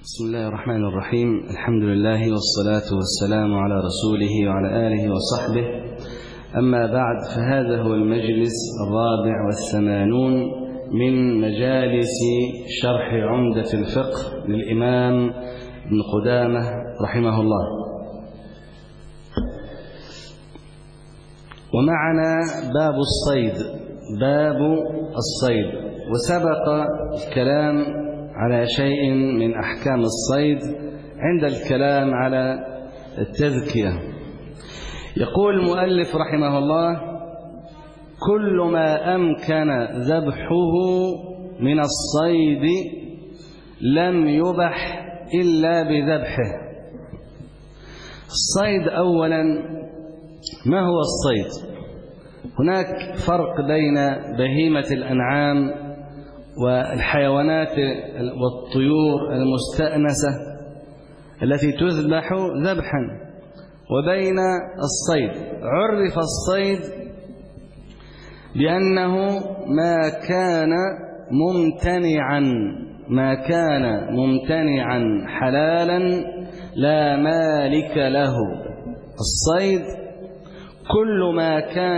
بسم الله الرحمن الرحيم. الحمد لله والصلاة والسلام على رسوله وعلى آله وصحبه. أما بعد، فهذا هو المجلس 84 من مجالس شرح عمدة الفقه للإمام ابن قدامة رحمه الله. ومعنا باب الصيد، وسبق الكلام على شيء من أحكام الصيد عند الكلام على التذكية. يقول المؤلف رحمه الله: كل ما أمكن ذبحه من الصيد لم يبح إلا بذبحه. الصيد أولا، ما هو الصيد؟ هناك فرق بين بهيمة الأنعام والحيوانات والطيور المستأنسة التي تذبح ذبحا، وبين الصيد. عرف الصيد بأنه ما كان ممتنعا حلالا لا مالك له. الصيد كل ما كان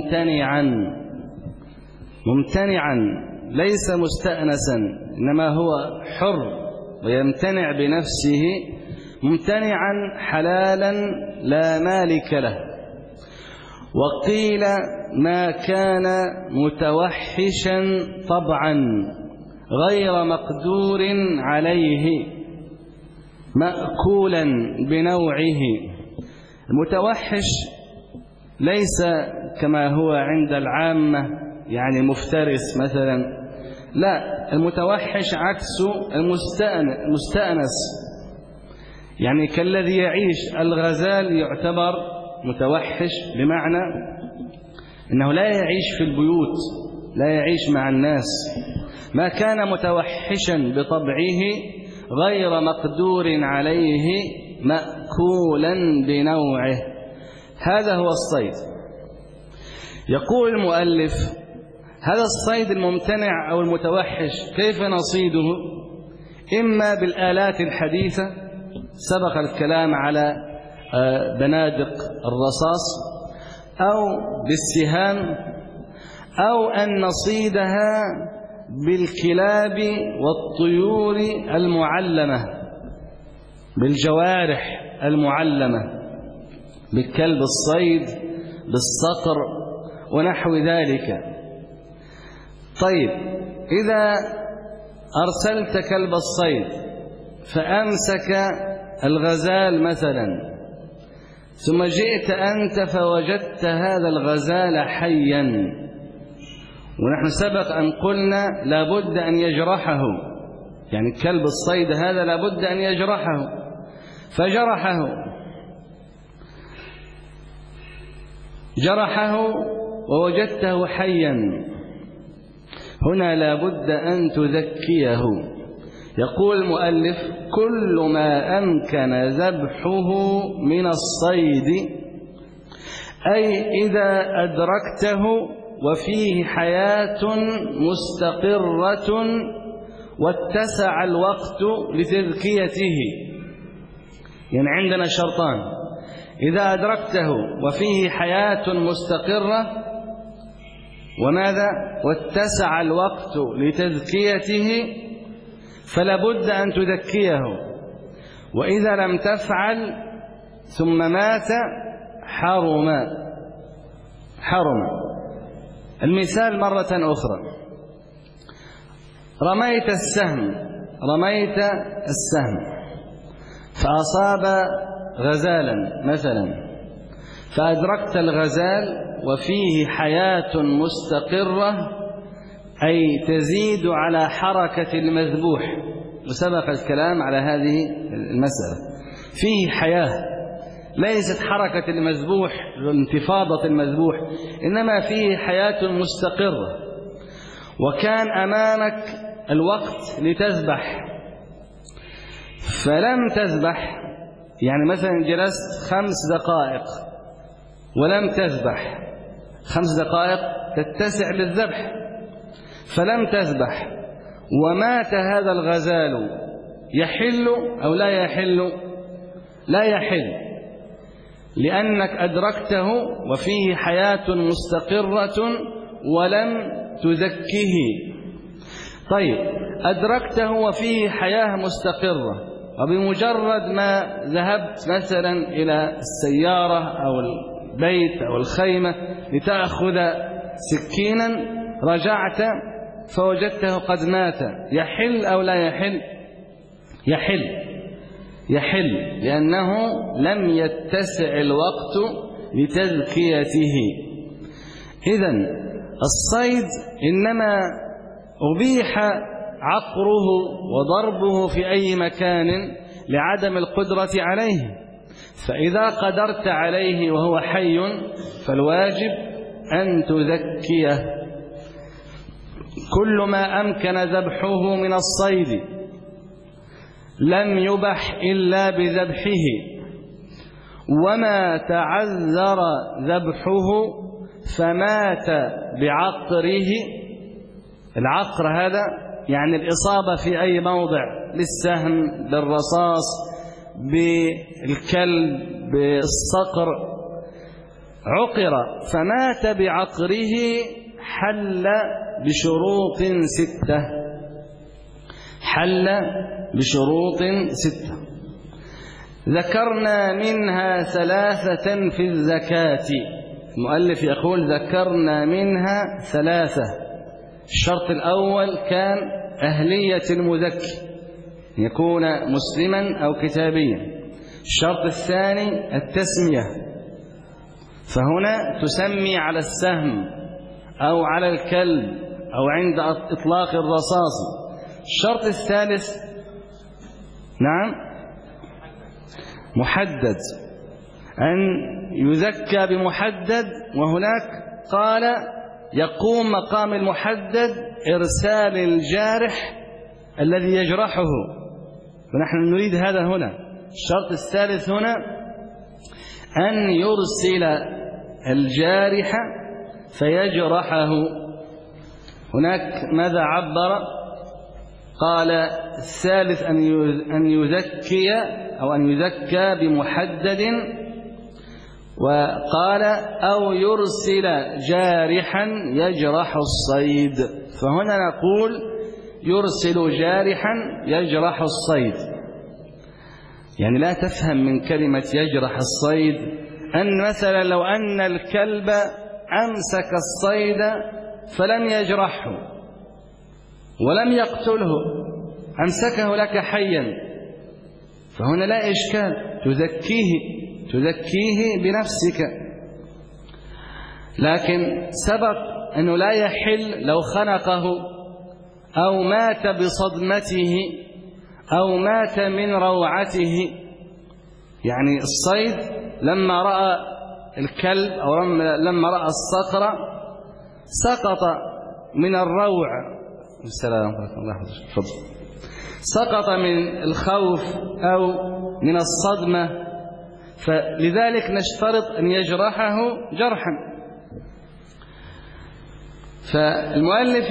ممتنعا ليس مستأنسا، إنما هو حر ويمتنع بنفسه، ممتنعا حلالا لا مالك له. وقيل ما كان متوحشا طبعا غير مقدور عليه مأكولا بنوعه. المتوحش ليس كما هو عند العامة، يعني مفترس مثلا، لا، المتوحش عكس المستأنس، يعني كالذي يعيش. الغزال يعتبر متوحش بمعنى أنه لا يعيش في البيوت، لا يعيش مع الناس. ما كان متوحشا بطبعه غير مقدور عليه مأكولا بنوعه، هذا هو الصيد. يقول المؤلف: هذا الصيد الممتنع أو المتوحش كيف نصيده؟ إما بالآلات الحديثة، سبق الكلام على بنادق الرصاص، أو بالسهام، أو أن نصيدها بالكلاب والطيور المعلمة، بالجوارح المعلمة، بالكلب الصيد، بالصقر ونحو ذلك. طيب، إذا أرسلت كلب الصيد فأمسك الغزال مثلا، ثم جئت أنت فوجدت هذا الغزال حيا، ونحن سبق أن قلنا لابد أن يجرحه، يعني كلب الصيد هذا لابد أن يجرحه، جرحه ووجدته حيا، هنا لابد أن تذكيه. يقول المؤلف: كل ما أمكن ذبحه من الصيد، أي إذا أدركته وفيه حياة مستقرة واتسع الوقت لتذكيته. يعني عندنا شرطان: إذا أدركته وفيه حياة مستقرة، وماذا؟ واتسع الوقت لتذكيته، فلا بد أن تذكيه. وإذا لم تفعل ثم مات حرم. المثال مرة أخرى: رميت السهم فأصاب غزالا مثلا، فأدركت الغزال وفيه حياة مستقرة، أي تزيد على حركة المذبوح، وسبق الكلام على هذه المسألة. فيه حياة، ليست حركة المذبوح وانتفاضة المذبوح، إنما فيه حياة مستقرة، وكان أمامك الوقت لتذبح فلم تذبح. يعني مثلا جلست 5 دقائق ولم تذبح، 5 دقائق تتسع للذبح، فلم تذبح، ومات هذا الغزال يحل أو لا يحل؟ لا يحل، لأنك أدركته وفيه حياة مستقرة ولم تزكه. طيب، أدركته وفيه حياة مستقرة، وبمجرد ما ذهبت مثلا إلى السيارة أو البيت أو الخيمة لتأخذ سكينا، رجعت فوجدته قد مات، يحل أو لا يحل؟ يحل، يحل، لأنه لم يتسع الوقت لتزكيته. إذن الصيد إنما أبيح عقره وضربه في أي مكان لعدم القدرة عليه، فإذا قدرت عليه وهو حي فالواجب أن تزكيه. كل ما أمكن ذبحه من الصيد لم يبح إلا بذبحه، وما تعذر ذبحه فمات بعقره. العقر هذا يعني الإصابة في أي موضع، بالسهم، بالرصاص، بالكلب، بالصقر، عقر فمات بعقره حل بشروط 6. حل بشروط 6 ذكرنا منها 3 في الزكاة. المؤلف يقول ذكرنا منها 3. الشرط الأول كان أهلية المزكي، يكون مسلما أو كتابيا. الشرط الثاني التسمية، فهنا تسمي على السهم أو على الكلب أو عند إطلاق الرصاص. الشرط الثالث محدد، أن يزكى بمحدد، وهناك قال يقوم مقام المحدد إرسال الجارح الذي يجرحه، ونحن نريد هذا هنا. الشرط الثالث هنا أن يرسل الجارح فيجرحه. هناك ماذا عبر؟ قال الثالث أن يزكي أو أن يزكى بمحدد، وقال أو يرسل جارحا يجرح الصيد، فهنا نقول يرسل جارحا يجرح الصيد. يعني لا تفهم من كلمة يجرح الصيد أن مثلا لو أن الكلب أمسك الصيد فلم يجرحه ولم يقتله، أمسكه لك حيا، فهنا لا إشكال، تزكيه بنفسك. لكن سبق أنه لا يحل لو خنقه أو مات بصدمته أو مات من روعته. يعني الصيد لما رأى الكلب أو لما رأى الصقر سقط من الروع، السلام عليكم الله يحفظك، سقط من الخوف أو من الصدمة، فلذلك نشترط أن يجرحه جرحا. فالمؤلف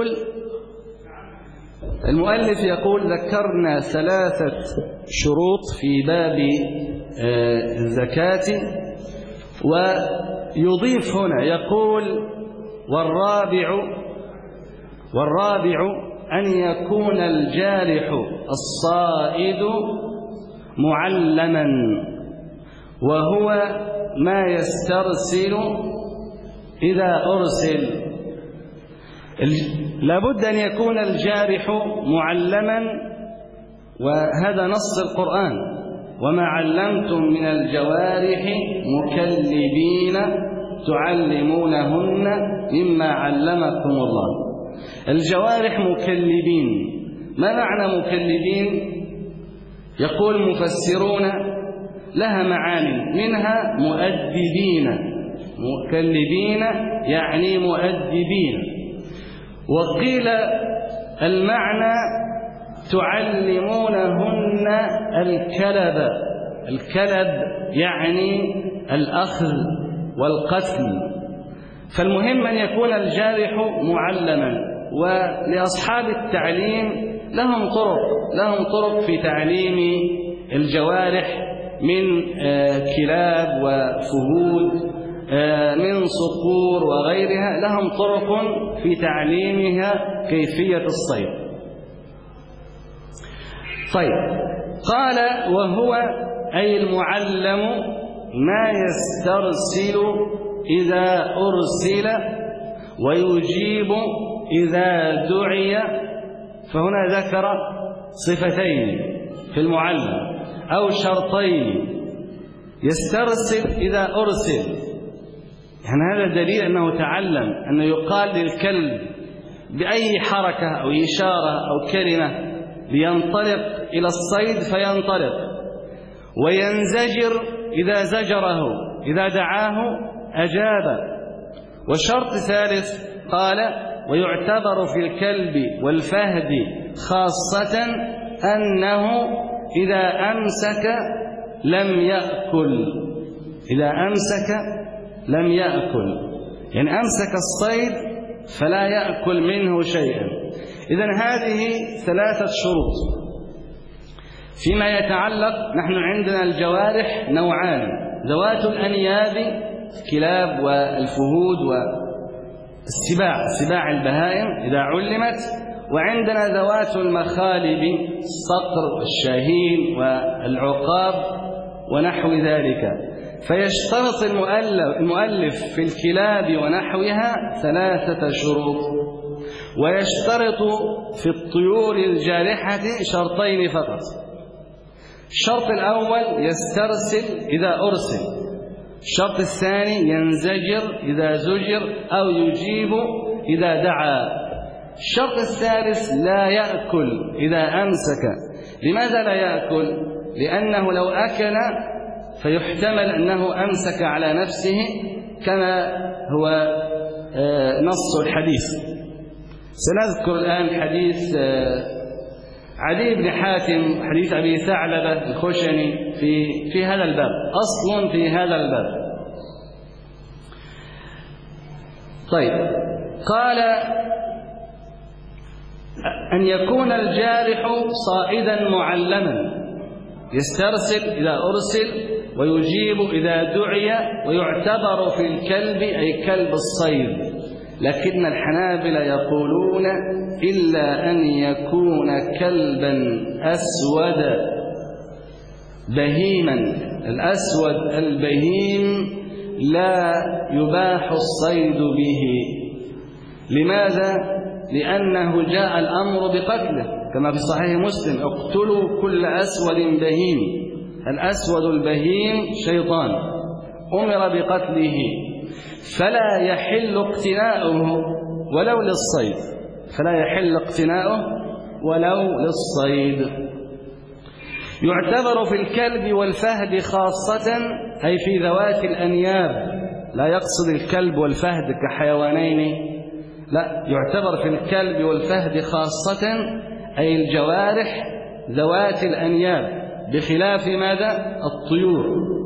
يقول ذكرنا 3 شروط في باب الزكاة، ويضيف هنا يقول والرابع أن يكون الجارح الصائد معلما، وهو ما يسترسل إذا أرسل. لابد أن يكون الجارح معلما، وهذا نص القرآن: وما علمتم من الجوارح مكلبين تعلمونهن مما علمكم الله. الجوارح مكلبين. ما معنى مكلبين؟ يقول المفسرون لها معاني، منها مؤدبين، مكلبين يعني مؤدبين. وقيل المعنى تعلمونهن الكلب يعني الأخذ والقتل. فالمهم أن يكون الجارح معلما، ولأصحاب التعليم لهم طرق في تعليم الجوارح من كلاب وفهود من صقور وغيرها، لهم طرق في تعليمها كيفية الصيد. طيب، قال وهو أي المعلم ما يسترسل إذا أرسل ويجيب إذا دعي. فهنا ذكر صفتين في المعلم أو شرطين: يسترسل إذا أرسل، يعني هذا دليل أنه تعلم أنه يقال للكلب بأي حركة أو إشارة أو كلمة لينطلق إلى الصيد فينطلق، وينزجر إذا زجره، إذا دعاه أجاب. وشرط ثالث قال: ويعتبر في الكلب والفهد خاصة أنه إذا أمسك لم يأكل. إذا أمسك لم يأكل، يعني أمسك الصيد فلا يأكل منه شيئا. إذن هذه ثلاثة شروط فيما يتعلق. نحن عندنا الجوارح نوعان: ذوات الأنياب الكلاب والفهود والسباع البهائم إذا علمت، وعندنا ذوات المخالب الصقر والشاهين والعقاب ونحو ذلك. فيشترط المؤلف في الكلاب ونحوها ثلاثة شروط، ويشترط في الطيور الجارحة شرطين فقط. الشرط الأول يسترسل إذا أرسل، الشرط الثاني ينزجر إذا زجر أو يجيب إذا دعا، الشرط الثالث لا يأكل إذا أمسك. لماذا لا يأكل؟ لأنه لو أكل فيحتمل أنه أمسك على نفسه كما هو نص الحديث. سنذكر الآن حديث عدي بن حاتم، حديث أبي ثعلبة الخشني في هذا الباب، أصل في هذا الباب. طيب، قال: أن يكون الجارح صائدا معلما، يسترسل إذا أرسل ويجيب إذا دعي، ويعتبر في الكلب أي كلب الصيد. لكن الحنابلة يقولون: إلا أن يكون كلبا أسود بهيما. الأسود البهيم لا يباح الصيد به. لماذا؟ لأنه جاء الأمر بقتله كما في صحيح مسلم: اقتلوا كل أسود بهيم. الأسود البهيم شيطان أمر بقتله، فلا يحل اقتناؤه ولو للصيد، فلا يحل اقتناؤه ولو للصيد. يعتبر في الكلب والفهد خاصة أي في ذوات الأنياب، لا يقصد الكلب والفهد كحيوانين، لا، يعتبر في الكلب والفهد خاصة أي الجوارح ذوات الأنياب، بخلاف ماذا؟ الطيور.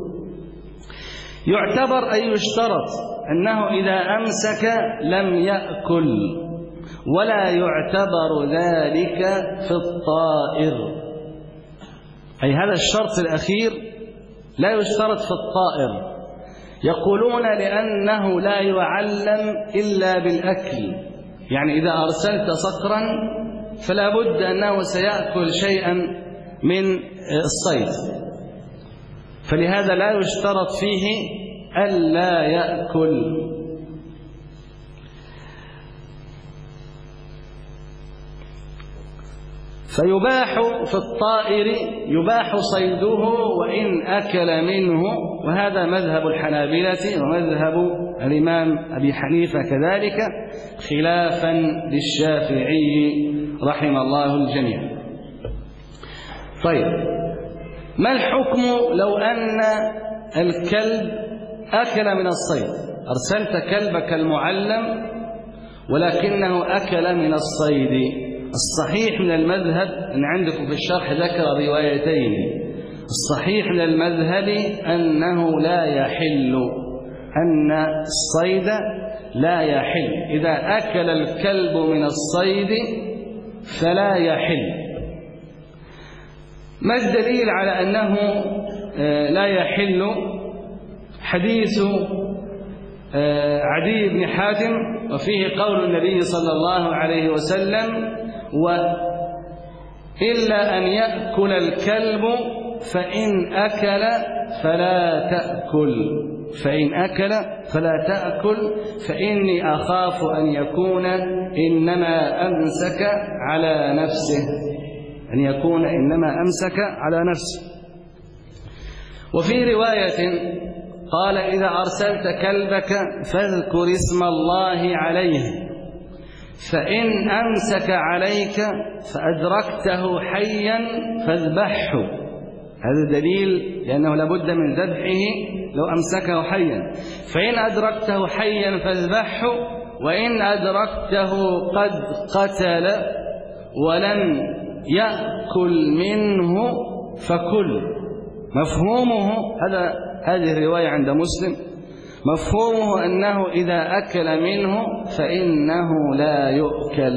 يعتبر أي يشترط أنه إذا أمسك لم يأكل، ولا يعتبر ذلك في الطائر. أي هذا الشرط الأخير لا يشترط في الطائر. يقولون لأنه لا يعلم إلا بالأكل، يعني إذا أرسلت صقرا فلا بد أنه سيأكل شيئا من الصيد، فلهذا لا يشترط فيه ألا يأكل. فيباح في الطائر يباح صيده وإن أكل منه، وهذا مذهب الحنابلة ومذهب الإمام أبي حنيفة كذلك، خلافا للشافعي رحم الله الجميع. طيب، ما الحكم لو أن الكلب أكل من الصيد؟ أرسلت كلبك المعلم ولكنه أكل من الصيد. الصحيح من المذهب أن عندكم في الشرح ذكر روايتين. الصحيح من المذهب أنه لا يحل، أن الصيد لا يحل. إذا أكل الكلب من الصيد فلا يحل. ما الدليل على أنه لا يحل؟ حديث عدي بن حاتم وفيه قول النبي صلى الله عليه وسلم: إلا أن يأكل الكلب فإن أكل فلا تأكل، فإن أكل فلا تأكل، فإني أخاف أن يكون إنما أمسك على نفسه، أن يكون إنما أمسك على نفسه. وفي رواية قال: إذا أرسلت كلبك فاذكر اسم الله عليه، فإن أمسك عليك فأدركته حيا فاذبحه. هذا دليل لأنه لابد من ذبحه لو أمسكه حيا. فإن أدركته حيا فاذبحه، وإن أدركته قد قتل ولم يأكل منه فكل. مفهومه هذه الرواية عند مسلم، مفهومه أنه إذا أكل منه فإنه لا يؤكل.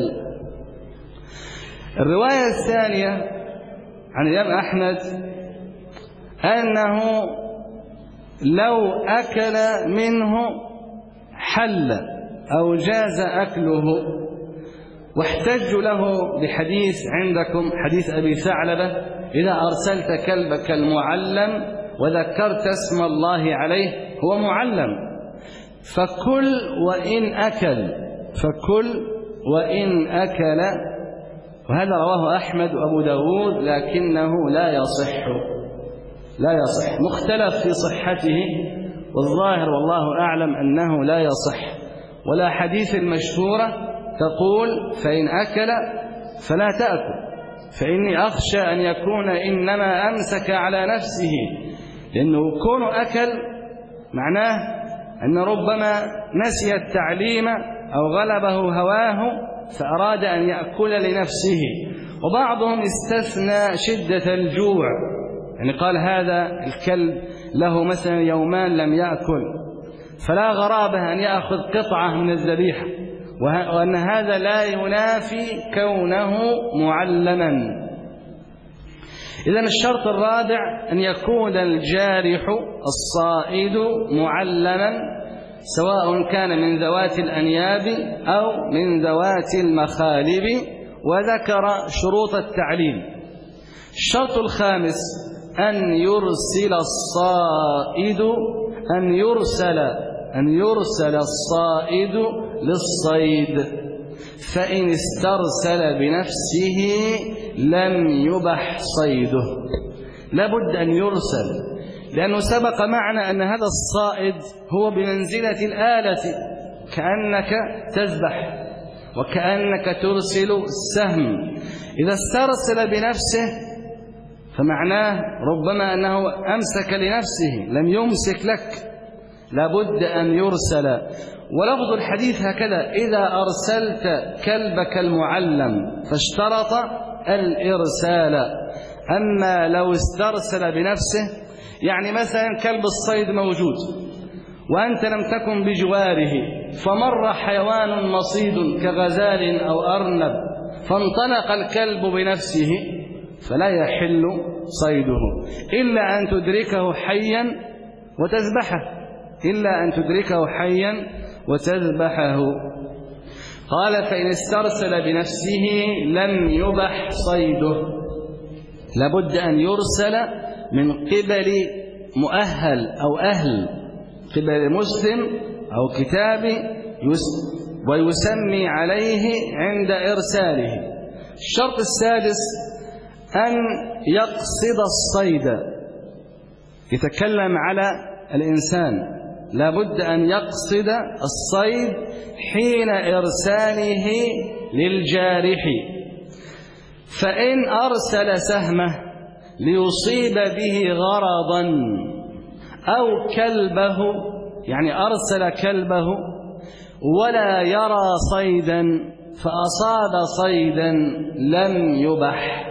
الرواية الثانية عن الإمام أحمد أنه لو أكل منه حل أو جاز أكله، واحتجوا له بحديث عندكم، حديث أبي ثعلبة: إذا أرسلت كلبك المعلم وذكرت اسم الله عليه، هو معلم، فكل وإن أكل، فكل وإن أكل. وهذا رواه أحمد وأبو داود، لكنه لا يصح، لا يصح، مختلف في صحته، والظاهر والله أعلم أنه لا يصح. ولا حديث المشهورة تقول: فإن أكل فلا تأكل، فإني أخشى أن يكون إنما أمسك على نفسه، لأنه كون أكل معناه أن ربما نسي التعليم أو غلبه هواه فأراد أن يأكل لنفسه. وبعضهم استثنى شدة الجوع، يعني قال هذا الكلب له مثلا يومان لم يأكل، فلا غرابة أن يأخذ قطعة من الذبيحة، وأن هذا لا ينافي كونه معلما. إذن الشرط الرابع أن يكون الجارح الصائد معلما، سواء كان من ذوات الأنياب أو من ذوات المخالب، وذكر شروط التعليم. الشرط الخامس أن يرسل الصائد، أن يرسل الصائد للصيد، فإن استرسل بنفسه لم يبح صيده. لابد أن يرسل، لأنه سبق معنا أن هذا الصائد هو بمنزلة الآلة، كأنك تذبح وكأنك ترسل السهم. إذا استرسل بنفسه فمعناه ربما أنه أمسك لنفسه، لم يمسك لك، لابد أن يرسل. ولفظ الحديث هكذا: إذا أرسلت كلبك المعلم، فاشترط الإرسال. أما لو استرسل بنفسه، يعني مثلا كلب الصيد موجود وأنت لم تكن بجواره، فمر حيوان مصيد كغزال أو أرنب فانطلق الكلب بنفسه، فلا يحل صيده إلا أن تدركه حيا وتذبحه، إلا أن تدركه حيا وتذبحه. قال: فإن استرسل بنفسه لم يبح صيده. لابد أن يرسل من قبل مؤهل أو أهل، قبل مسلم أو كتابي، ويسمي عليه عند إرساله. الشرط السادس أن يقصد الصيد، يتكلم على الإنسان، لابد أن يقصد الصيد حين إرساله للجارح. فإن أرسل سهمه ليصيب به غرضا أو كلبه، يعني أرسل كلبه ولا يرى صيدا فأصاب صيدا لم يبح.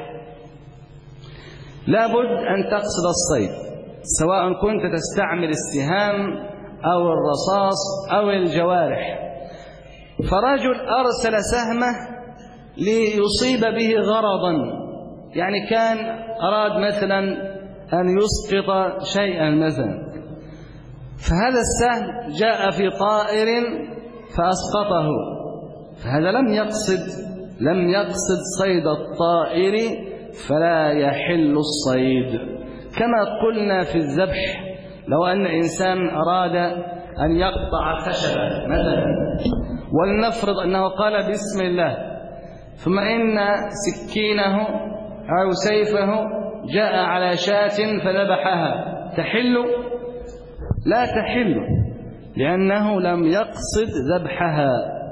لابد أن تقصد الصيد، سواء كنت تستعمل السهام أو الرصاص أو الجوارح، فرجل أرسل سهمه ليصيب به غرضا، يعني كان أراد مثلا أن يسقط شيئا مثلا، فهذا السهم جاء في طائر فأسقطه، فهذا لم يقصد صيد الطائر، فلا يحل الصيد. كما قلنا في الذبح، لو أن إنسان أراد أن يقطع خشبة مثلا، ولنفرض أنه قال بسم الله، ثم إن سكينه أو سيفه جاء على شاة فذبحها، تحل؟ لا تحل، لأنه لم يقصد ذبحها.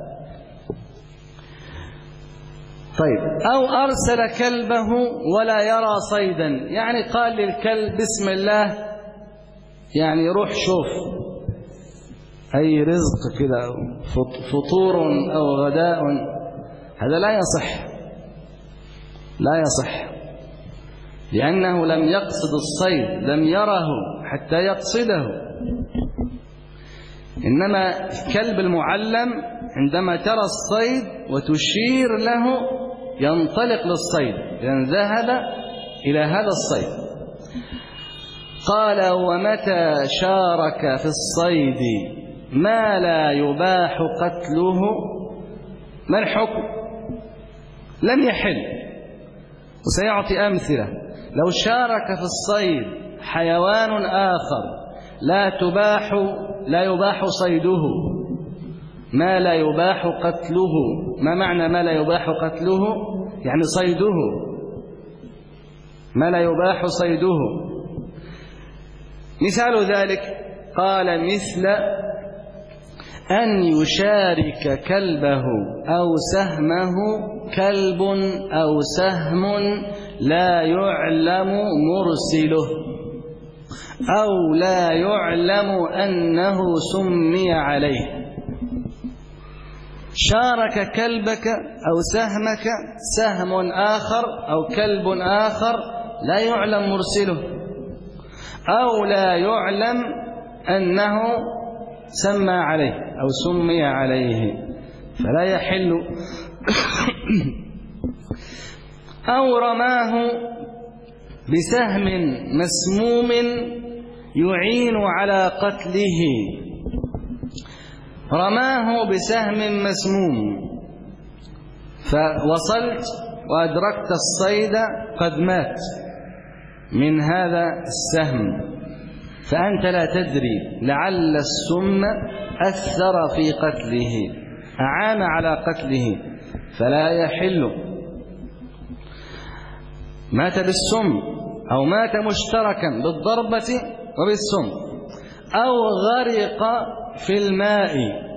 طيب، أو أرسل كلبه ولا يرى صيدا، يعني قال للكلب بسم الله، يعني روح شوف أي رزق كده، فطور أو غداء، هذا لا يصح، لأنه لم يقصد الصيد، لم يره حتى يقصده. إنما الكلب المعلم عندما ترى الصيد وتشير له ينطلق للصيد، لأن ذهب إلى هذا الصيد. قال: ومتى شارك في الصيد ما لا يباح قتله، ما الحكم؟ لم يحل. وسيعطي أمثلة. لو شارك في الصيد حيوان آخر لا يباح صيده، ما لا يباح قتله. ما معنى ما لا يباح قتله؟ يعني صيده، ما لا يباح صيده. مثال ذلك قال: مثل أن يشارك كلبه أو سهمه كلب أو سهم لا يعلم مرسله، أو لا يعلم أنه سمي عليه. شارك كلبك أو سهمك سهم آخر أو كلب آخر لا يعلم مرسله، أو لا يعلم أنه سمى عليه أو سمي عليه، فلا يحل. أو رماه بسهم مسموم يعين على قتله، رماه بسهم مسموم فوصلت وأدركت الصيد قد مات من هذا السهم، فأنت لا تدري، لعل السم أثر في قتله، أعان على قتله، فلا يحل. مات بالسم أو مات مشتركا بالضربة وبالسم، أو غرق في الماء،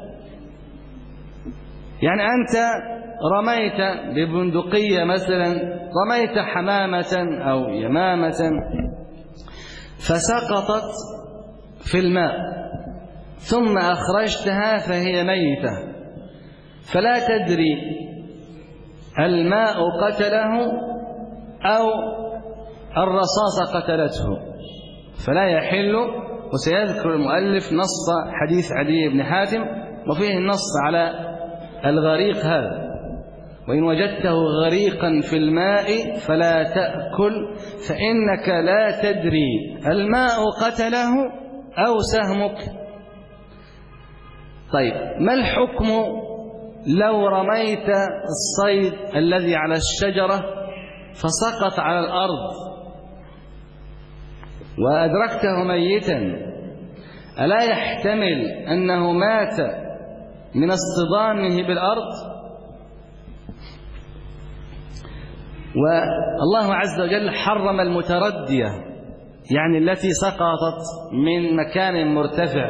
يعني أنت رميت ببندقية مثلا، رميت حمامة أو يمامة فسقطت في الماء، ثم أخرجتها فهي ميتة، فلا تدري الماء قتله أو الرصاص قتلته، فلا يحل. وسيذكر المؤلف نص حديث عدي بن حاتم وفيه النص على الغريق هذا: وإن وجدته غريقا في الماء فلا تأكل، فإنك لا تدري الماء قتله أو سهمك. طيب، ما الحكم لو رميت الصيد الذي على الشجرة فسقط على الأرض وأدركته ميتا؟ ألا يحتمل أنه مات من اصطدامه بالأرض؟ والله عز وجل حرم المتردية، يعني التي سقطت من مكان مرتفع.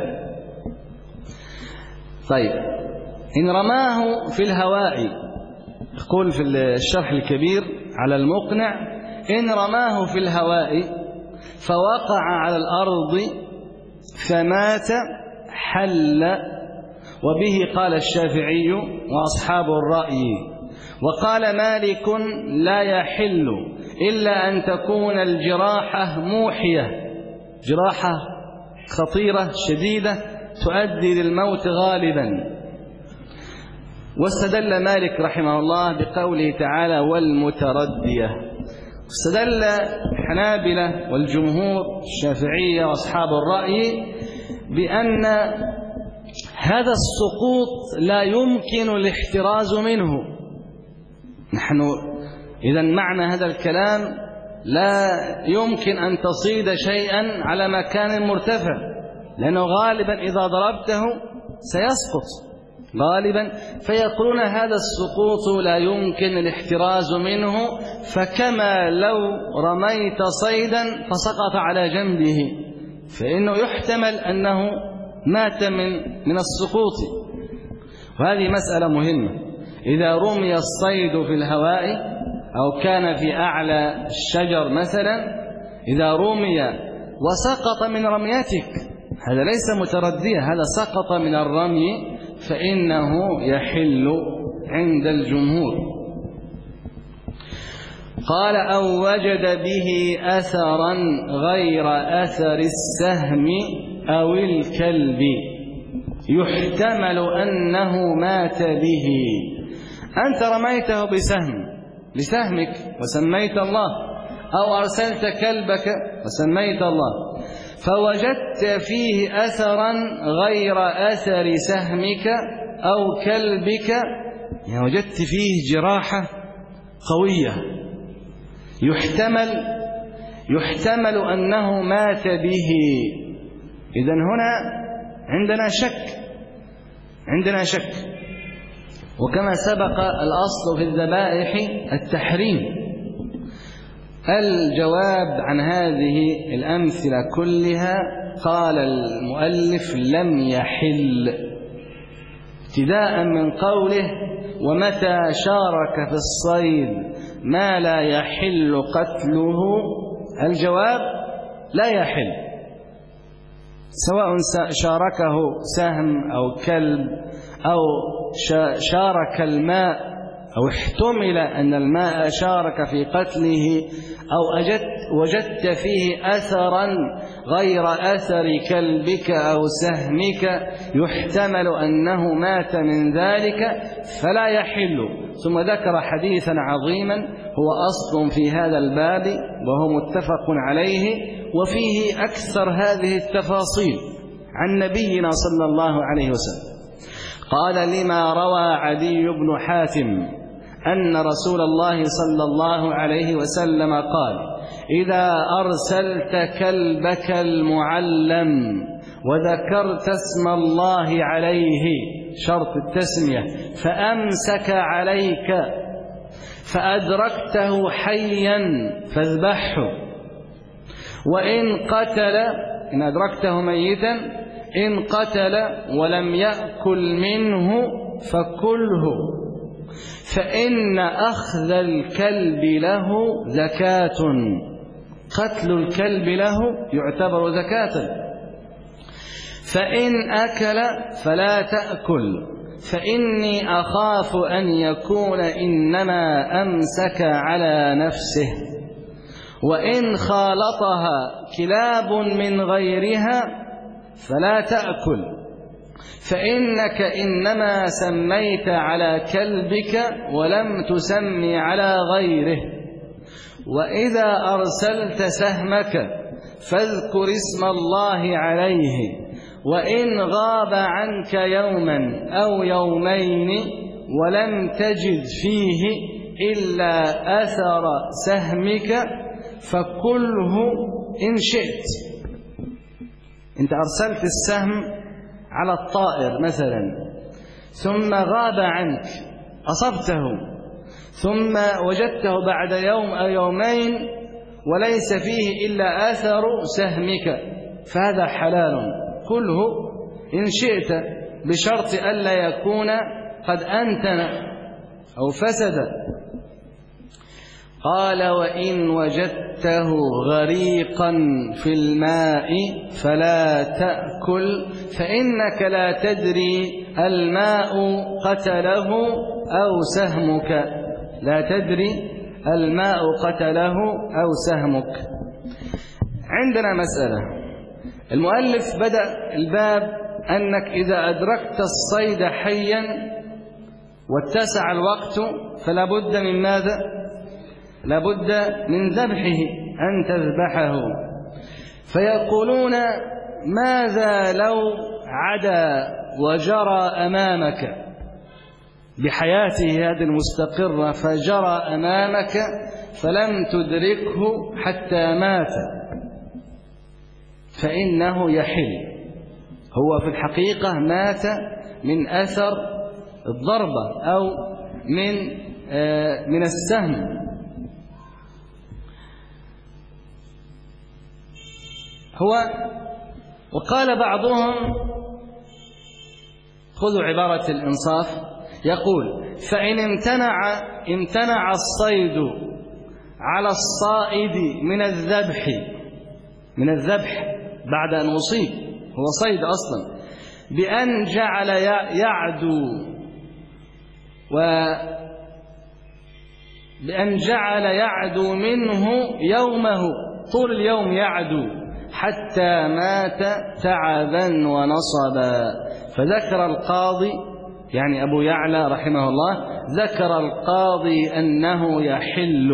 طيب، إن رماه في الهواء، يقول في الشرح الكبير على المقنع: إن رماه في الهواء فوقع على الأرض فمات حل، وبه قال الشافعي وأصحاب الرأي. وقال مالك: لا يحل إلا أن تكون الجراحة موحية، جراحة خطيرة شديدة تؤدي للموت غالبا. واستدل مالك رحمه الله بقوله تعالى والمتردية. واستدل الحنابلة والجمهور الشافعية وأصحاب الرأي بأن هذا السقوط لا يمكن الاحتراز منه. نحن إذا معنى هذا الكلام لا يمكن أن تصيد شيئا على مكان مرتفع، لأنه غالبا إذا ضربته سيسقط غالبا، فيقولون هذا السقوط لا يمكن الاحتراز منه، فكما لو رميت صيدا فسقط على جنبه فإنه يحتمل أنه مات من السقوط. وهذه مسألة مهمة. إذا رمي الصيد في الهواء أو كان في أعلى الشجر مثلا، إذا رمي وسقط من رميتك هذا ليس مترديا، هذا سقط من الرمي فإنه يحل عند الجمهور. قال أو وجد به أثرا غير أثر السهم أو الكلب يحتمل أنه مات به. أنت رميته بسهمك وسميت الله، أو أرسلت كلبك وسميت الله، فوجدت فيه أثرا غير أثر سهمك أو كلبك، يعني وجدت فيه جراحة قوية يحتمل أنه مات به. إذن هنا عندنا شك. وكما سبق الأصل في الذبائح التحريم. الجواب عن هذه الأمثلة كلها قال المؤلف لم يحل، ابتداء من قوله ومتى شارك في الصيد ما لا يحل قتله، الجواب لا يحل، سواء شاركه سهم أو كلب أو شارك الماء أو احتمل أن الماء شارك في قتله، أو وجدت فيه أثرا غير أثر كلبك أو سهمك يحتمل أنه مات من ذلك فلا يحل. ثم ذكر حديثا عظيما هو أصل في هذا الباب وهو متفق عليه، وفيه أكثر هذه التفاصيل عن نبينا صلى الله عليه وسلم. قال لما روى عدي بن حاتم أن رسول الله صلى الله عليه وسلم قال إذا أرسلت كلبك المعلم وذكرت اسم الله عليه، شرط التسمية، فأمسك عليك فأدركته حيا فاذبحه، وإن قتل، إن أدركته ميتا، إن قتل ولم يأكل منه فكله، فإن أخذ الكلب له زكاة، قتل الكلب له يعتبر زكاة، فإن أكل فلا تأكل، فإني أخاف أن يكون إنما أمسك على نفسه، وإن خالطها كلاب من غيرها فلا تأكل، فإنك إنما سميت على كلبك ولم تسمي على غيره. وإذا أرسلت سهمك فاذكر اسم الله عليه، وإن غاب عنك يوما أو يومين ولم تجد فيه إلا أثر سهمك فكله إن شئت. أنت أرسلت السهم على الطائر مثلا ثم غاب عنك، أصبته ثم وجدته بعد يوم أو يومين وليس فيه إلا أثر سهمك، فهذا حلال كله إن شئت، بشرط ألا يكون قد أنتن أو فسد. قال وإن وجدته غريقا في الماء فلا تأكل، فإنك لا تدري الماء قتله أو سهمك، لا تدري الماء قتله أو سهمك. عندنا مسألة، المؤلف بدأ الباب أنك إذا أدركت الصيد حيا واتسع الوقت فلا بد من ماذا؟ لا بد من ذبحه، أن تذبحه. فيقولون ماذا لو عدا وجرى أمامك بحياته هذه المستقرة، فجرى أمامك فلم تدركه حتى مات، فإنه يحل. هو في الحقيقة مات من أثر الضربة أو من السهم. وقال بعضهم، خذوا عبارة الإنصاف، يقول: فإن امتنع الصيد على الصائد من الذبح بعد أن أصيب، هو صيد أصلا، بأن جعل يعدو منه يومه، طول اليوم يعدو حتى مات تعبا ونصبا. فذكر القاضي، يعني أبو يعلى رحمه الله، ذكر القاضي أنه يحل.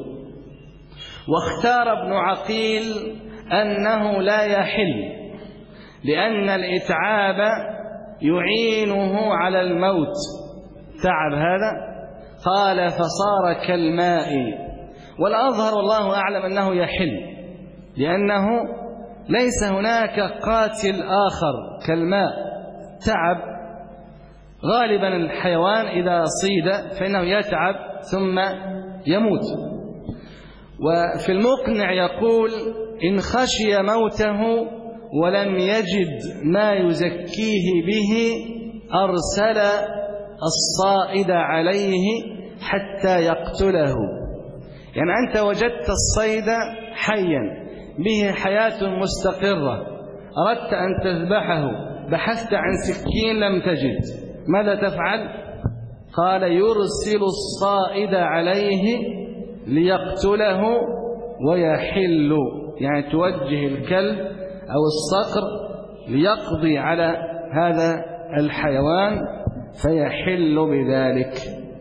واختار ابن عقيل أنه لا يحل، لأن الإتعاب يعينه على الموت. تعب هذا، قال: فصار كالماء. والأظهر والله أعلم أنه يحل، لأنه ليس هناك قاتل آخر كالماء. تعب غالبا الحيوان إذا صيد فإنه يتعب ثم يموت. وفي المقنع يقول: إن خشي موته ولم يجد ما يزكيه به أرسل الصائد عليه حتى يقتله. يعني أنت وجدت الصيد حيا به حياة مستقرة، أردت أن تذبحه، بحثت عن سكين لم تجد، ماذا تفعل؟ قال: يرسل الصائد عليه ليقتله ويحل، يعني توجه الكلب أو الصقر ليقضي على هذا الحيوان فيحل بذلك.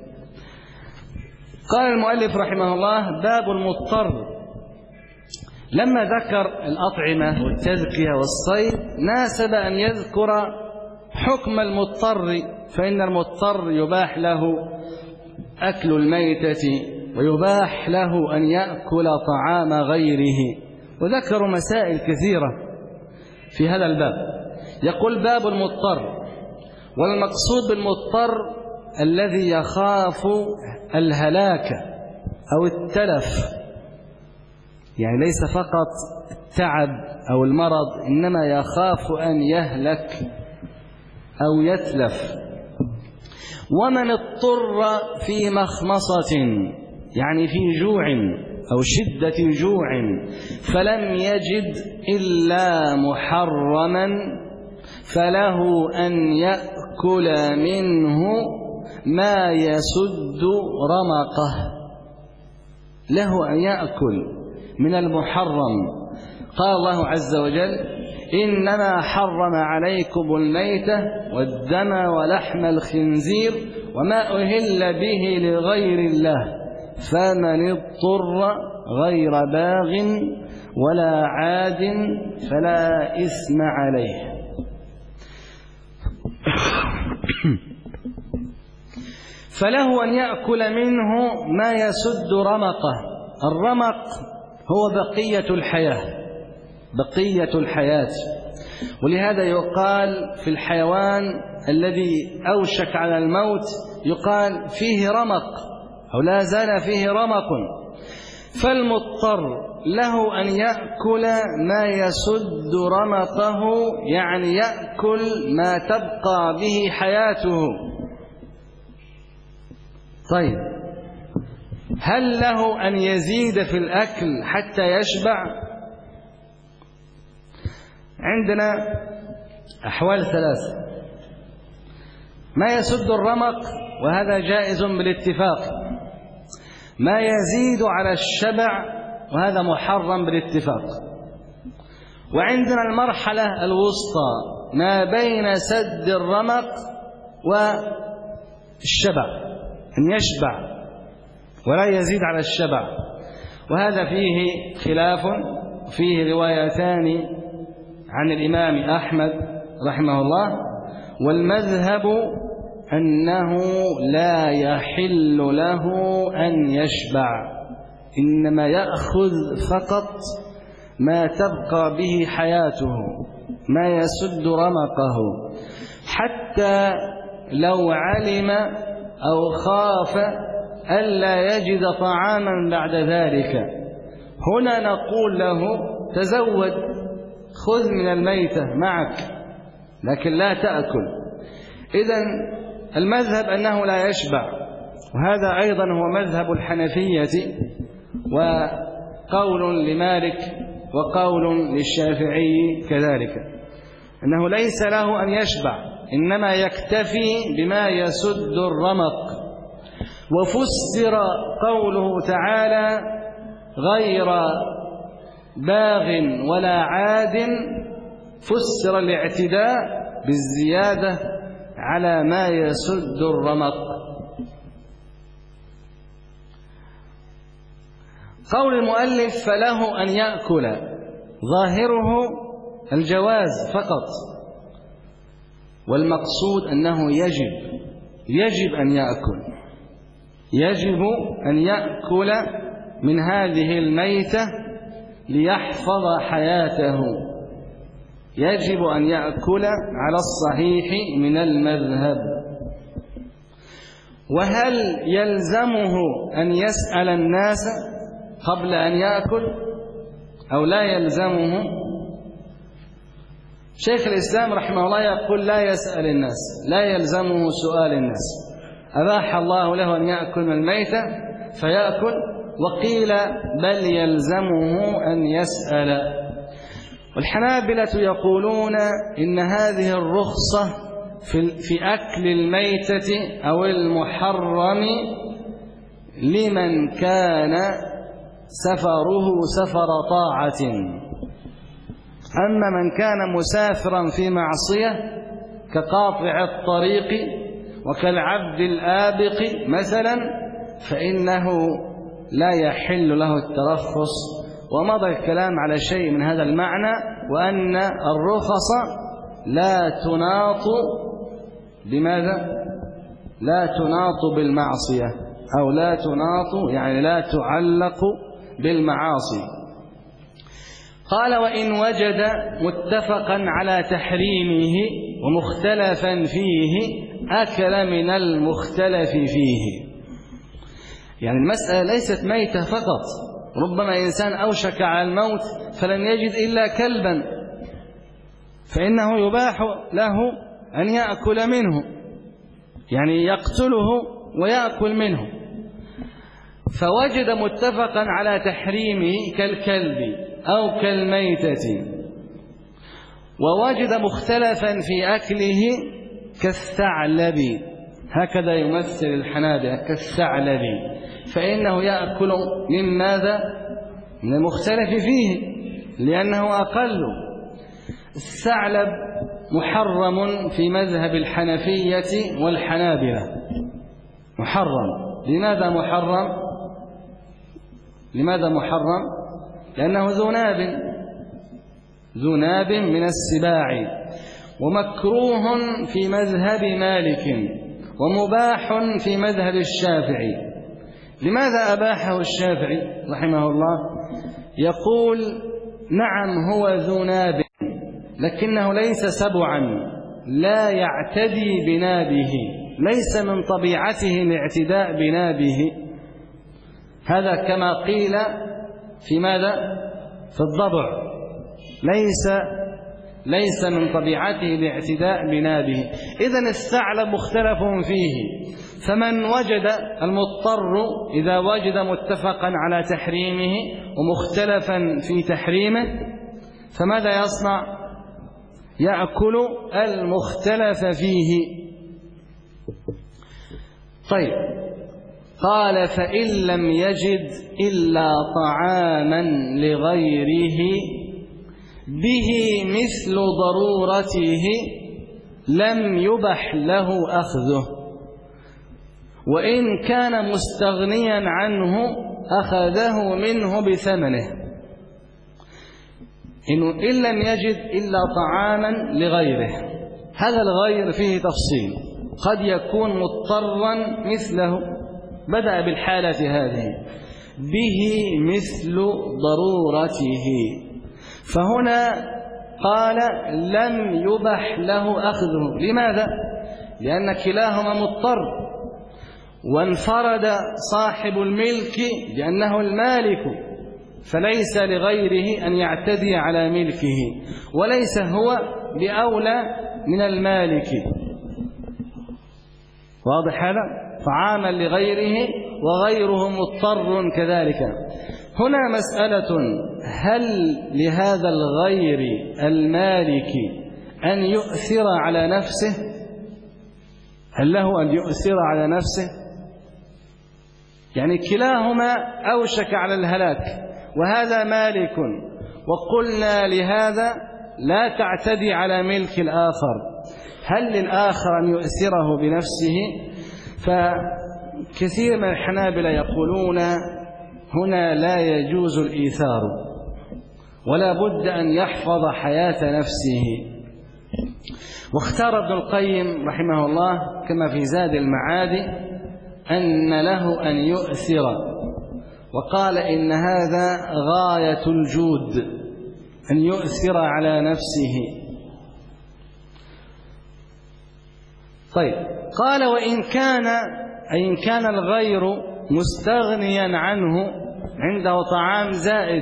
قال المؤلف رحمه الله: باب المضطر. لما ذكر الأطعمة والتذكية والصيد ناسب أن يذكر حكم المضطر، فإن المضطر يباح له أكل الميتة ويباح له أن يأكل طعام غيره. وذكروا مسائل كثيرة في هذا الباب. يقول: باب المضطر. والمقصود بالمضطر الذي يخاف الهلاك أو التلف، يعني ليس فقط التعب أو المرض، إنما يخاف أن يهلك أو يتلف. ومن اضطر في مخمصة، يعني في جوع أو شدة جوع، فلم يجد إلا محرما، فله أن يأكل منه ما يسد رمقه. له أن يأكل من المحرم. قال الله عز وجل: إنما حرم عليكم الميتة والدم ولحم الخنزير وما أهل به لغير الله، فمن اضطر غير باغ ولا عاد فلا إثم عليه. فله أن يأكل منه ما يسد رمقه. الرمق هو بقية الحياة، ولهذا يقال في الحيوان الذي أوشك على الموت يقال فيه رمق أو لا زال فيه رمق. فالمضطر له أن يأكل ما يسد رمقه، يعني يأكل ما تبقى به حياته. طيب، هل له أن يزيد في الأكل حتى يشبع؟ عندنا أحوال ثلاثة: ما يسد الرمق وهذا جائز بالاتفاق، ما يزيد على الشبع وهذا محرم بالاتفاق، وعندنا المرحلة الوسطى ما بين سد الرمق الشبع، أن يشبع ولا يزيد على الشبع. وهذا فيه خلاف، فيه روايتان عن الإمام أحمد رحمه الله، والمذهب أنه لا يحل له أن يشبع، إنما يأخذ فقط ما تبقى به حياته، ما يسد رمقه، حتى لو علم أو خاف ألا يجد طعاما بعد ذلك. هنا نقول له تزود، خذ من الميتة معك لكن لا تأكل. إذن المذهب أنه لا يشبع، وهذا أيضا هو مذهب الحنفية وقول لمالك وقول للشافعي كذلك، أنه ليس له أن يشبع، إنما يكتفي بما يسد الرمق. وفسر قوله تعالى غير باغ ولا عاد، فسر الاعتداء بالزيادة على ما يسد الرمق. قول المؤلف فله أن يأكل ظاهره الجواز فقط، والمقصود أنه يجب أن يأكل، يجب أن يأكل من هذه الميتة ليحفظ حياته، يجب أن يأكل على الصحيح من المذهب. وهل يلزمه أن يسأل الناس قبل أن يأكل أو لا يلزمه؟ شيخ الإسلام رحمه الله يقول لا يسأل الناس، لا يلزمه سؤال الناس، أباح الله له أن يأكل من الميتة فيأكل، وقيل بل يلزمه أن يسأل. والحنابلة يقولون إن هذه الرخصة في أكل الميتة أو المحرم لمن كان سفره سفر طاعة، أما من كان مسافرا في معصية كقاطع الطريق وكالعبد الآبق مثلا فإنه لا يحل له الترخص. ومضى الكلام على شيء من هذا المعنى، وأن الرخص لا تناط بماذا؟ لا تناط بالمعصية، أو لا تناط يعني لا تعلق بالمعاصي. قال وإن وجد متفقا على تحريمه ومختلفا فيه أكل من المختلف فيه. يعني المسألة ليست ميتة فقط، ربما إنسان أوشك على الموت فلم يجد إلا كلبا، فإنه يباح له أن يأكل منه، يعني يقتله ويأكل منه. فوجد متفقا على تحريمه كالكلب أو كالميتة، ووجد مختلفا في أكله كالثعلب، هكذا يمثل الحنابلة كالثعلب، فإنه يأكل من ماذا؟ من المختلف فيه لأنه أقل. الثعلب محرم في مذهب الحنفية والحنابلة، محرم. لماذا محرم؟ لماذا محرم؟ لأنه ذو ناب من السباع، ومكروه في مذهب مالك، ومباح في مذهب الشافعي. لماذا أباحه الشافعي رحمه الله؟ يقول نعم هو ذو ناب، لكنه ليس سبعا، لا يعتدي بنابه، ليس من طبيعته الاعتداء بنابه. هذا كما قيل في ماذا؟ في الضبع، ليس من طبيعته الاعتداء بنابه. إذن الثعلب مختلف فيه، فمن وجد المضطر إذا وجد متفقا على تحريمه ومختلفا في تحريمه فماذا يصنع؟ يأكل المختلف فيه. طيب، قال فإن لم يجد إلا طعاما لغيره به مثل ضرورته لم يبح له أخذه. وإن كان مستغنيا عنه أخذه منه بثمنه، إن لم يجد إلا طعاما لغيره. هذا الغير فيه تفصيل، قد يكون مضطرا مثله، بدأ بالحالة هذه به مثل ضرورته، فهنا قال لم يبح له أخذه. لماذا؟ لأن كلاهما مضطر، وانفرد صاحب الملك لأنه المالك، فليس لغيره أن يعتدي على ملكه، وليس هو بأولى من المالك. واضح هذا؟ فعامل لغيره وغيره مضطر كذلك. هنا مسألة: هل لهذا الغير المالك أن يؤثر على نفسه؟ هل له أن يؤثر على نفسه؟ يعني كلاهما أوشك على الهلاك، وهذا مالك، وقلنا لهذا لا تعتدي على ملك الآخر. هل للآخر أن يؤثره بنفسه؟ فكثير من الحنابلة يقولون هنا لا يجوز الإيثار، ولا بد أن يحفظ حياة نفسه. واختار ابن القيم رحمه الله كما في زاد المعاد أن له أن يؤثر، وقال إن هذا غاية الجود، أن يؤثر على نفسه. طيب، قال وإن كان الغير مستغنيا عنه، عنده طعام زائد،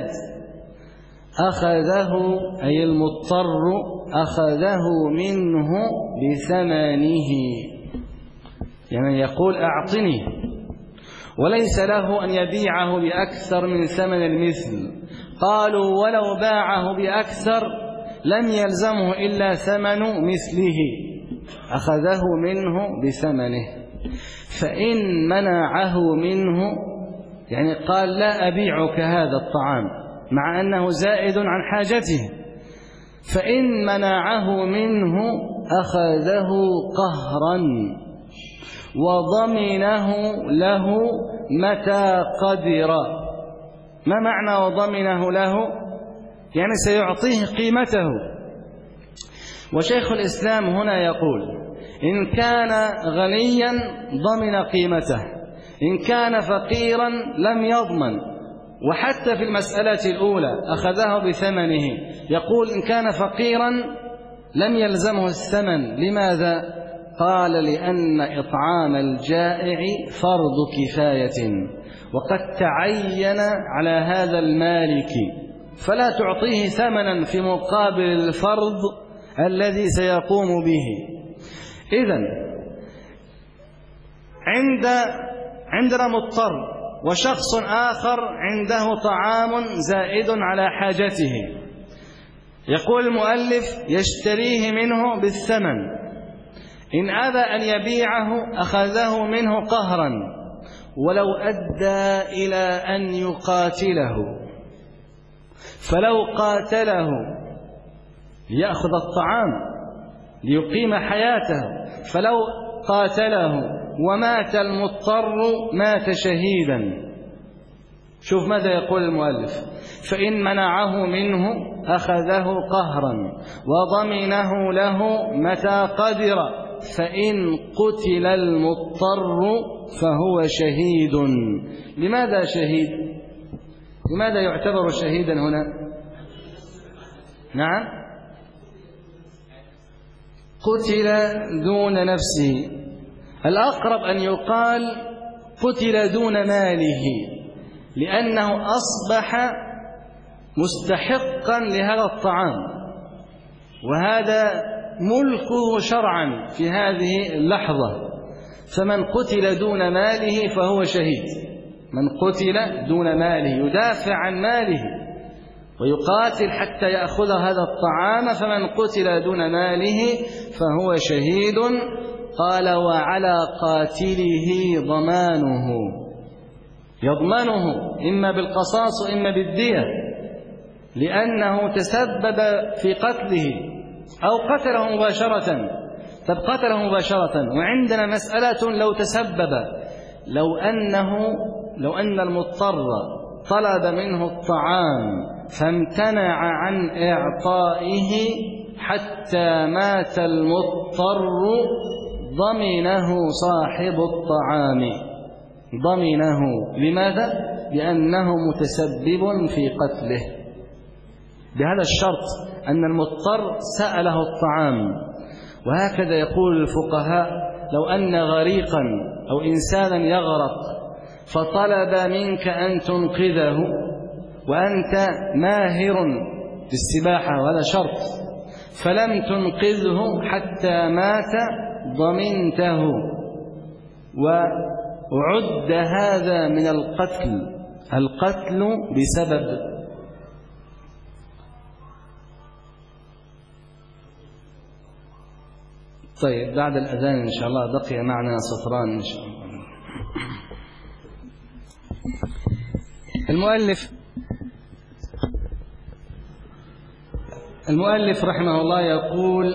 أخذه أي المضطر أخذه منه بثمنه، يعني يقول أعطني، وليس له أن يبيعه بأكثر من ثمن المثل. قالوا ولو باعه بأكثر لم يلزمه إلا ثمن مثله، أخذه منه بثمنه. فإن منعه منه، يعني قال لا أبيعك هذا الطعام مع أنه زائد عن حاجته، فإن منعه منه أخذه قهرا وضمنه له متى قدر. ما معنى وضمنه له؟ يعني سيعطيه قيمته. وشيخ الإسلام هنا يقول إن كان غنيا ضمن قيمته، إن كان فقيرا لم يضمن. وحتى في المسألة الأولى أخذه بثمنه، يقول إن كان فقيرا لم يلزمه الثمن. لماذا؟ قال لأن إطعام الجائع فرض كفاية، وقد تعين على هذا المالك، فلا تعطيه ثمنا في مقابل الفرض الذي سيقوم به. إذن عندنا مضطر، وشخص آخر عنده طعام زائد على حاجته، يقول المؤلف يشتريه منه بالثمن، إن أبى أن يبيعه أخذه منه قهرا، ولو أدى إلى أن يقاتله. فلو قاتله ليأخذ الطعام ليقيم حياته، فلو قاتله ومات المضطر مات شهيدا. شوف ماذا يقول المؤلف: فإن منعه منه أخذه قهرا وضمنه له متى قدر، فإن قتل المضطر فهو شهيد. لماذا شهيد؟ لماذا يعتبر شهيدا هنا؟ نعم، قتل دون نفسه. الأقرب أن يقال قتل دون ماله، لأنه أصبح مستحقا لهذا الطعام، وهذا ملكه شرعا في هذه اللحظة. فمن قتل دون ماله فهو شهيد. من قتل دون ماله يدافع عن ماله ويقاتل حتى يأخذ هذا الطعام، فمن قتل دون ماله فهو شهيد. قال وعلى قاتله ضمانه، يضمنه إما بالقصاص وإما بالدية، لأنه تسبب في قتله أو قتله مباشرة. طب قتله مباشرة، وعندنا مسألة لو تسبب، لو أن المضطر طلب منه الطعام فامتنع عن إعطائه حتى مات المضطر ضمنه صاحب الطعام، ضمنه. لماذا؟ لأنه متسبب في قتله، بهذا الشرط أن المضطر سأله الطعام. وهكذا يقول الفقهاء: لو أن غريقا أو إنسانا يغرق فطلب منك أن تنقذه وأنت ماهر بالسباحة وهذا شرط، فلم تنقذه حتى مات ضمنته، وعد هذا من القتل بسبب. طيب بعد الأذان إن شاء الله بقي معنا سطران إن شاء الله. المؤلف رحمه الله يقول: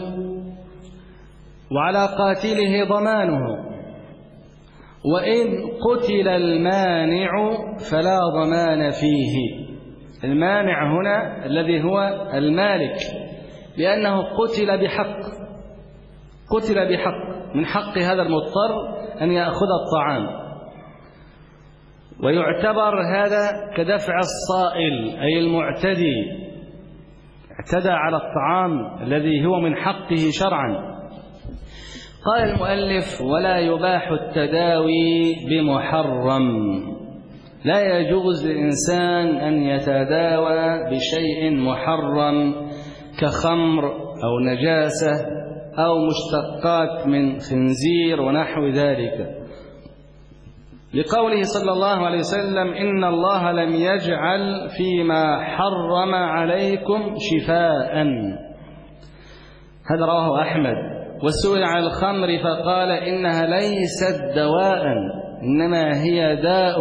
وعلى قاتله ضمانه، وإن قتل المانع فلا ضمان فيه. المانع هنا الذي هو المالك، لأنه قتل بحق، من حق هذا المضطر أن يأخذ الطعام، ويعتبر هذا كدفع الصائل، أي المعتدي اعتدى على الطعام الذي هو من حقه شرعا. قال المؤلف: ولا يباح التداوي بمحرم، لا يجوز للإنسان أن يتداوى بشيء محرم كخمر أو نجاسة أو مشتقات من خنزير ونحو ذلك، لقوله صلى الله عليه وسلم: إن الله لم يجعل فيما حرم عليكم شفاء. هذا رواه أحمد. وسئل عن الخمر فقال: إنها ليست دواء إنما هي داء.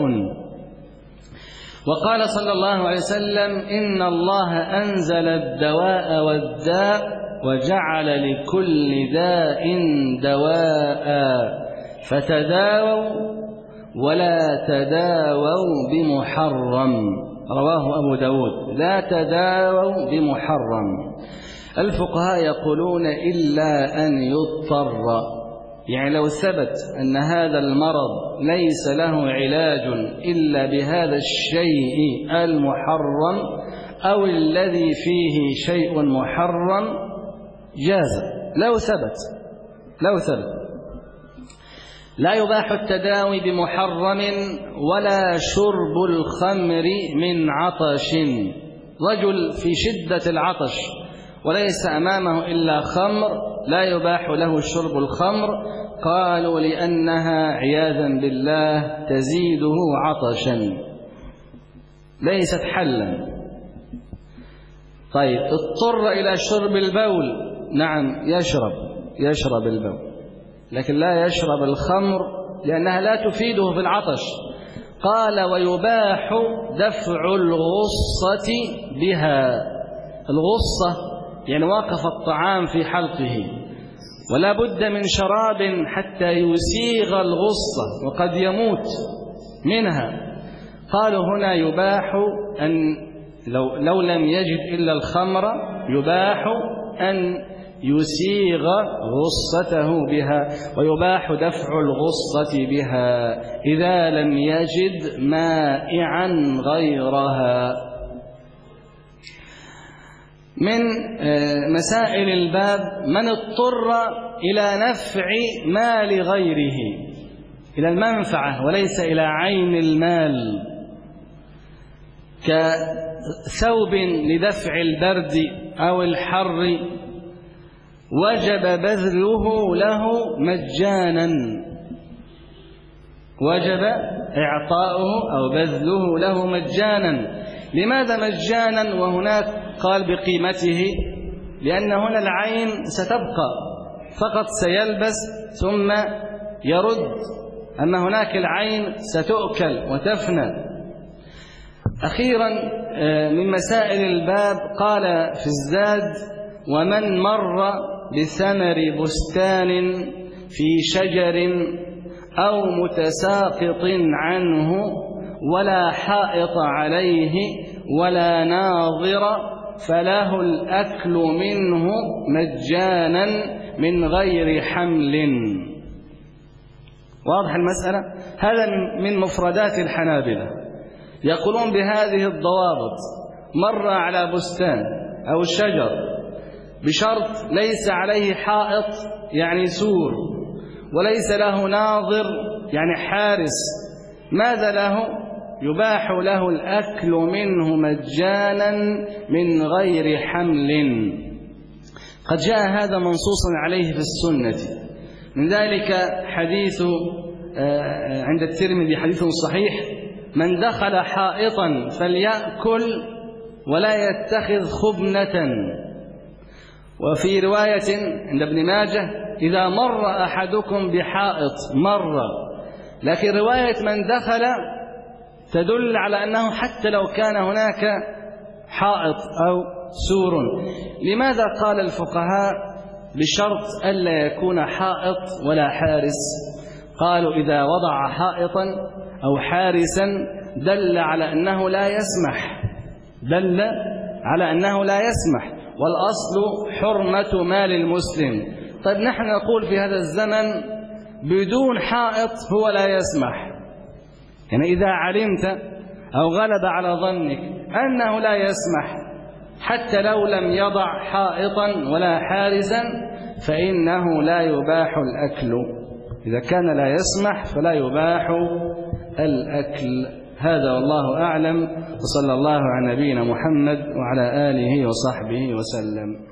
وقال صلى الله عليه وسلم: إن الله أنزل الدواء والداء وجعل لكل داء دواء، فتداووا ولا تداووا بمحرم. رواه أبو داود. لا تداووا بمحرم. الفقهاء يقولون: إلا أن يضطر، يعني لو ثبت أن هذا المرض ليس له علاج إلا بهذا الشيء المحرم أو الذي فيه شيء محرم جاز، لو ثبت. لا يباح التداوي بمحرم ولا شرب الخمر من عطش. رجل في شدة العطش وليس أمامه إلا خمر، لا يباح له شرب الخمر. قالوا: لأنها عياذا بالله تزيده عطشا، ليست حلا. طيب اضطر إلى شرب البول، نعم يشرب البول، لكن لا يشرب الخمر لأنها لا تفيده في العطش. قال: ويباح دفع الغصة بها. الغصة يعني وقف الطعام في حلقه ولا بد من شراب حتى يسيغ الغصة وقد يموت منها. قالوا هنا يباح أن لو لم يجد إلا الخمر يباح أن يسيغ غصته بها، ويباح دفع الغصة بها إذا لم يجد مائعا غيرها. من مسائل الباب: من اضطر إلى نفع مال غيره، إلى المنفعة وليس إلى عين المال، كثوب لدفع البرد أو الحر، وجب بذله له مجانا، وجب إعطاؤه أو بذله له مجانا. لماذا مجانا وهناك قال بقيمته؟ لأن هنا العين ستبقى فقط سيلبس ثم يرد، أما هناك العين ستؤكل وتفنى. أخيرا من مسائل الباب قال في الزاد: ومن مر بثمر بستان في شجر أو متساقط عنه ولا حائط عليه ولا ناظر فله الأكل منه مجانا من غير حمل. واضح المسألة؟ هذا من مفردات الحنابلة، يقولون بهذه الضوابط: مر على بستان أو شجر بشرط ليس عليه حائط يعني سور، وليس له ناظر يعني حارس، ماذا له؟ يباح له الأكل منه مجانا من غير حمل. قد جاء هذا منصوصا عليه في السنة، من ذلك حديث عند الترمذي حديث صحيح: من دخل حائطا فليأكل ولا يتخذ خبنة. وفي رواية عند ابن ماجه: إذا مر أحدكم بحائط مر. لكن رواية من دخل تدل على أنه حتى لو كان هناك حائط أو سور. لماذا قال الفقهاء بشرط ألا يكون حائط ولا حارس؟ قالوا إذا وضع حائطا أو حارسا دل على أنه لا يسمح، دل على أنه لا يسمح، والأصل حرمة مال المسلم. طيب نحن نقول في هذا الزمن بدون حائط هو لا يسمح، يعني إذا علمت أو غلب على ظنك أنه لا يسمح حتى لو لم يضع حائطا ولا حارسا فإنه لا يباح الأكل. إذا كان لا يسمح فلا يباح الأكل. هذا والله أعلم، وصلى الله على نبينا محمد وعلى آله وصحبه وسلم.